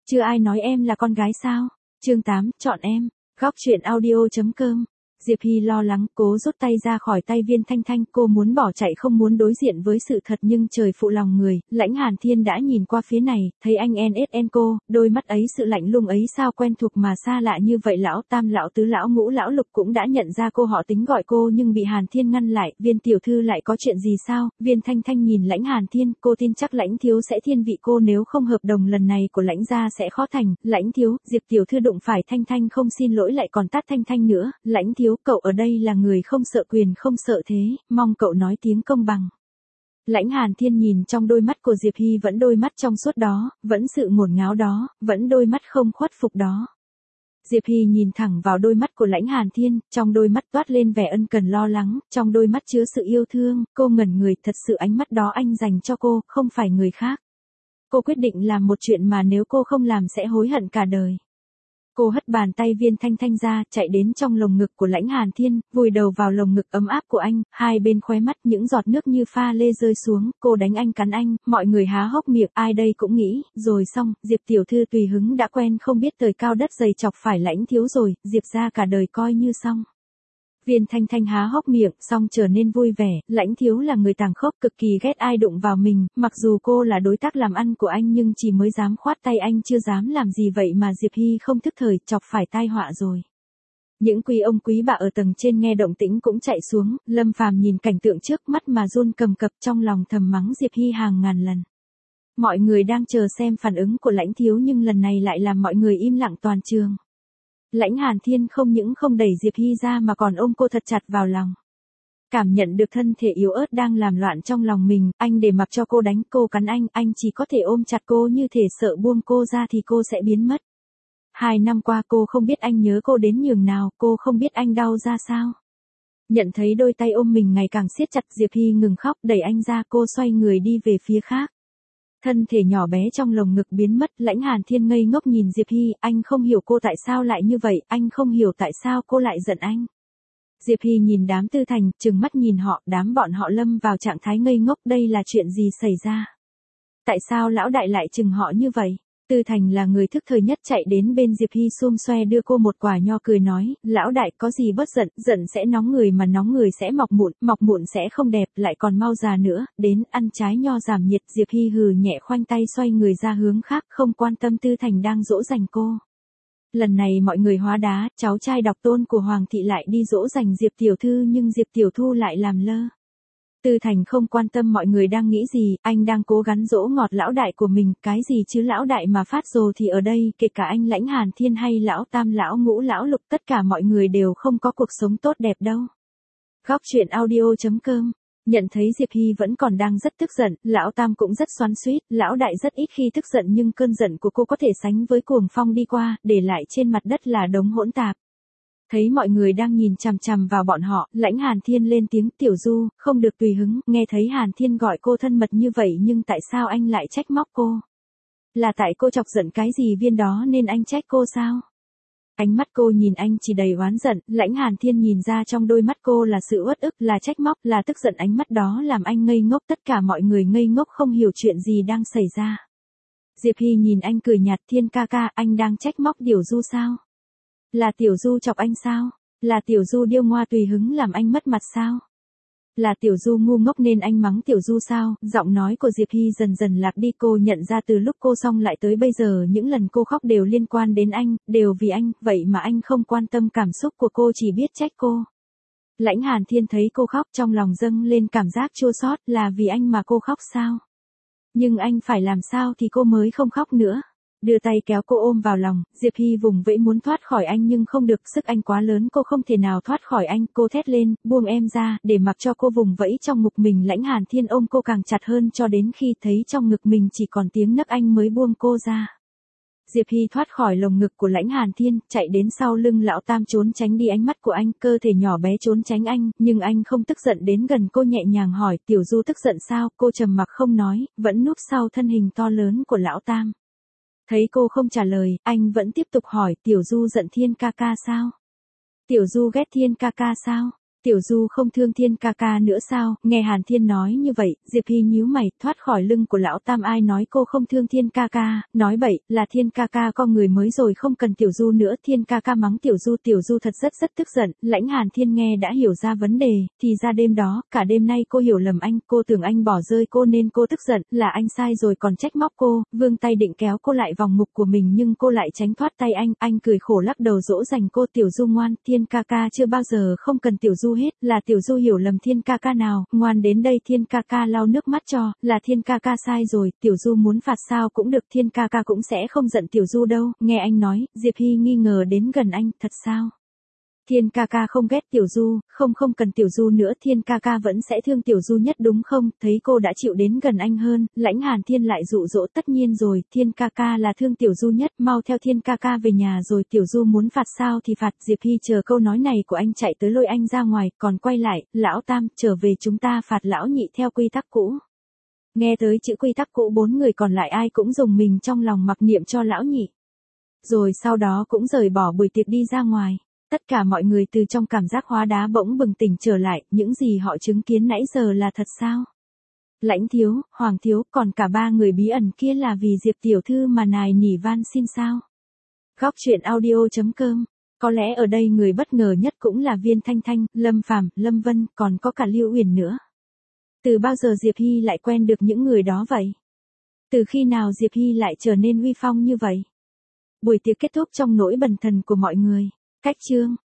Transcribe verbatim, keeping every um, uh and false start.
chưa ai nói em là con gái sao? Chương tám, chọn em. Góc truyện audio.com. Diệp Hy lo lắng, cố rút tay ra khỏi tay Viên Thanh Thanh, cô muốn bỏ chạy không muốn đối diện với sự thật nhưng trời phụ lòng người, Lãnh Hàn Thiên đã nhìn qua phía này, thấy anh en ét en cô, đôi mắt ấy sự lạnh lùng ấy sao quen thuộc mà xa lạ như vậy lão tam lão tứ lão ngũ lão lục cũng đã nhận ra cô họ tính gọi cô nhưng bị Hàn Thiên ngăn lại, Viên tiểu thư lại có chuyện gì sao? Viên Thanh Thanh nhìn Lãnh Hàn Thiên, cô tin chắc Lãnh thiếu sẽ thiên vị cô nếu không hợp đồng lần này của Lãnh gia sẽ khó thành, Lãnh thiếu, Diệp tiểu thư đụng phải Thanh Thanh không xin lỗi lại còn tát Thanh Thanh nữa, Lãnh thiếu, cậu ở đây là người không sợ quyền không sợ thế, mong cậu nói tiếng công bằng. Lãnh Hàn Thiên nhìn trong đôi mắt của Diệp Hy vẫn đôi mắt trong suốt đó, vẫn sự ngổn ngáo đó, vẫn đôi mắt không khuất phục đó. Diệp Hy nhìn thẳng vào đôi mắt của Lãnh Hàn Thiên, trong đôi mắt toát lên vẻ ân cần lo lắng, trong đôi mắt chứa sự yêu thương, cô ngẩn người, thật sự ánh mắt đó anh dành cho cô, không phải người khác. Cô quyết định làm một chuyện mà nếu cô không làm sẽ hối hận cả đời. Cô hất bàn tay Viên Thanh Thanh ra, chạy đến trong lồng ngực của Lãnh Hàn Thiên, vùi đầu vào lồng ngực ấm áp của anh, hai bên khóe mắt những giọt nước như pha lê rơi xuống, cô đánh anh cắn anh, mọi người há hốc miệng, ai đây cũng nghĩ, rồi xong, Diệp tiểu thư tùy hứng đã quen không biết trời cao đất dày chọc phải Lãnh thiếu rồi, Diệp ra cả đời coi như xong. Viên Thanh Thanh há hốc miệng, xong trở nên vui vẻ, Lãnh thiếu là người tàn khốc cực kỳ ghét ai đụng vào mình, mặc dù cô là đối tác làm ăn của anh nhưng chỉ mới dám khoát tay anh chưa dám làm gì vậy mà Diệp Hy không thức thời, chọc phải tai họa rồi. Những quý ông quý bà ở tầng trên nghe động tĩnh cũng chạy xuống, Lâm Phàm nhìn cảnh tượng trước mắt mà run cầm cập trong lòng thầm mắng Diệp Hy hàng ngàn lần. Mọi người đang chờ xem phản ứng của Lãnh thiếu nhưng lần này lại làm mọi người im lặng toàn trường. Lãnh Hàn Thiên không những không đẩy Diệp Hy ra mà còn ôm cô thật chặt vào lòng. Cảm nhận được thân thể yếu ớt đang làm loạn trong lòng mình, anh để mặc cho cô đánh cô cắn anh, anh chỉ có thể ôm chặt cô như thể sợ buông cô ra thì cô sẽ biến mất. Hai năm qua cô không biết anh nhớ cô đến nhường nào, cô không biết anh đau ra sao. Nhận thấy đôi tay ôm mình ngày càng siết chặt, Diệp Hy ngừng khóc đẩy anh ra, cô xoay người đi về phía khác. Thân thể nhỏ bé trong lồng ngực biến mất, Lãnh Hàn Thiên ngây ngốc nhìn Diệp Hy, anh không hiểu cô tại sao lại như vậy, anh không hiểu tại sao cô lại giận anh. Diệp Hy nhìn đám Tư Thành, trừng mắt nhìn họ, đám bọn họ lâm vào trạng thái ngây ngốc, đây là chuyện gì xảy ra? Tại sao lão đại lại trừng họ như vậy? Tư Thành là người thức thời nhất chạy đến bên Diệp Hy xum xoe đưa cô một quả nho cười nói, lão đại có gì bất giận, giận sẽ nóng người mà nóng người sẽ mọc mụn, mọc mụn sẽ không đẹp, lại còn mau già nữa, đến ăn trái nho giảm nhiệt. Diệp Hy hừ nhẹ khoanh tay xoay người ra hướng khác không quan tâm Tư Thành đang dỗ dành cô. Lần này mọi người hóa đá, cháu trai độc tôn của Hoàng thị lại đi dỗ dành Diệp tiểu thư nhưng Diệp tiểu thư lại làm lơ. Tư Thành không quan tâm mọi người đang nghĩ gì, anh đang cố gắng dỗ ngọt lão đại của mình, cái gì chứ lão đại mà phát rồ thì ở đây, kể cả anh Lãnh Hàn Thiên hay lão tam lão ngũ lão lục, tất cả mọi người đều không có cuộc sống tốt đẹp đâu. Góc truyện audio.com. Nhận thấy Diệp Hy vẫn còn đang rất tức giận, lão tam cũng rất xoắn xuýt, lão đại rất ít khi tức giận nhưng cơn giận của cô có thể sánh với cuồng phong đi qua, để lại trên mặt đất là đống hỗn tạp. Thấy mọi người đang nhìn chằm chằm vào bọn họ, Lãnh Hàn Thiên lên tiếng, Tiểu Du, không được tùy hứng, nghe thấy Hàn Thiên gọi cô thân mật như vậy nhưng tại sao anh lại trách móc cô? Là tại cô chọc giận cái gì Viên đó nên anh trách cô sao? Ánh mắt cô nhìn anh chỉ đầy oán giận, Lãnh Hàn Thiên nhìn ra trong đôi mắt cô là sự uất ức, là trách móc, là tức giận, ánh mắt đó làm anh ngây ngốc, tất cả mọi người ngây ngốc không hiểu chuyện gì đang xảy ra. Diệp Hy nhìn anh cười nhạt, Thiên ca ca, anh đang trách móc Tiểu Du sao? Là Tiểu Du chọc anh sao? Là Tiểu Du điêu ngoa tùy hứng làm anh mất mặt sao? Là Tiểu Du ngu ngốc nên anh mắng Tiểu Du sao? Giọng nói của Diệp Hy dần dần lạc đi, cô nhận ra từ lúc cô xong lại tới bây giờ những lần cô khóc đều liên quan đến anh, đều vì anh, vậy mà anh không quan tâm cảm xúc của cô chỉ biết trách cô. Lãnh Hàn Thiên thấy cô khóc trong lòng dâng lên cảm giác chua xót, là vì anh mà cô khóc sao? Nhưng anh phải làm sao thì cô mới không khóc nữa? Đưa tay kéo cô ôm vào lòng, Diệp Hy vùng vẫy muốn thoát khỏi anh nhưng không được, sức anh quá lớn cô không thể nào thoát khỏi anh, cô thét lên, buông em ra, để mặc cho cô vùng vẫy trong ngực mình. Lãnh Hàn Thiên ôm cô càng chặt hơn cho đến khi thấy trong ngực mình chỉ còn tiếng nấc anh mới buông cô ra. Diệp Hy thoát khỏi lồng ngực của Lãnh Hàn Thiên, chạy đến sau lưng lão tam trốn tránh đi ánh mắt của anh, cơ thể nhỏ bé trốn tránh anh, nhưng anh không tức giận đến gần cô nhẹ nhàng hỏi, Tiểu Du tức giận sao? Cô trầm mặc không nói, vẫn núp sau thân hình to lớn của lão tam. Thấy cô không trả lời, anh vẫn tiếp tục hỏi, Tiểu Du giận Thiên ca ca sao? Tiểu Du ghét Thiên ca ca sao? Tiểu Du không thương Thiên ca ca nữa sao? Nghe Hàn Thiên nói như vậy, Diệp Hy nhíu mày, thoát khỏi lưng của lão tam. Ai nói cô không thương Thiên ca ca, nói bậy, là Thiên ca ca con người mới rồi, không cần Tiểu Du nữa. Thiên ca ca mắng Tiểu Du, Tiểu Du thật rất rất tức giận. Lãnh Hàn Thiên nghe đã hiểu ra vấn đề, thì ra đêm đó, cả đêm nay cô hiểu lầm anh, cô tưởng anh bỏ rơi cô nên cô tức giận, là anh sai rồi còn trách móc cô, vươn tay định kéo cô lại vòng ngực của mình nhưng cô lại tránh thoát tay anh, anh cười khổ lắc đầu dỗ dành cô. Tiểu Du ngoan, Thiên ca ca chưa bao giờ không cần Tiểu Du hết, là Tiểu Du hiểu lầm Thiên ca ca nào, ngoan đến đây. Thiên ca ca lau nước mắt cho, là Thiên ca ca sai rồi, Tiểu Du muốn phạt sao cũng được, Thiên ca ca cũng sẽ không giận Tiểu Du đâu. Nghe anh nói, Diệp Hy nghi ngờ đến gần anh, thật sao? Thiên ca ca không ghét Tiểu Du, không không cần Tiểu Du nữa, Thiên ca ca vẫn sẽ thương Tiểu Du nhất đúng không? Thấy cô đã chịu đến gần anh hơn, Lãnh Hàn Thiên lại dụ dỗ, tất nhiên rồi, Thiên ca ca là thương Tiểu Du nhất, mau theo Thiên ca ca về nhà rồi. Tiểu Du muốn phạt sao thì phạt. Diệp Hy chờ câu nói này của anh chạy tới lôi anh ra ngoài, còn quay lại, lão tam, trở về chúng ta phạt lão nhị theo quy tắc cũ. Nghe tới chữ quy tắc cũ, bốn người còn lại ai cũng dùng mình trong lòng mặc niệm cho lão nhị. Rồi sau đó cũng rời bỏ buổi tiệc đi ra ngoài. Tất cả mọi người từ trong cảm giác hóa đá bỗng bừng tỉnh trở lại, những gì họ chứng kiến nãy giờ là thật sao? Lãnh thiếu, Hoàng thiếu, còn cả ba người bí ẩn kia là vì Diệp tiểu thư mà nài nỉ van xin sao? Góc truyện audio chấm com. Có lẽ ở đây người bất ngờ nhất cũng là Viên Thanh Thanh, Lâm Phàm, Lâm Vân, còn có cả Lưu Uyển nữa. Từ bao giờ Diệp Hy lại quen được những người đó vậy? Từ khi nào Diệp Hy lại trở nên uy phong như vậy? Buổi tiệc kết thúc trong nỗi bần thần của mọi người. Cách chương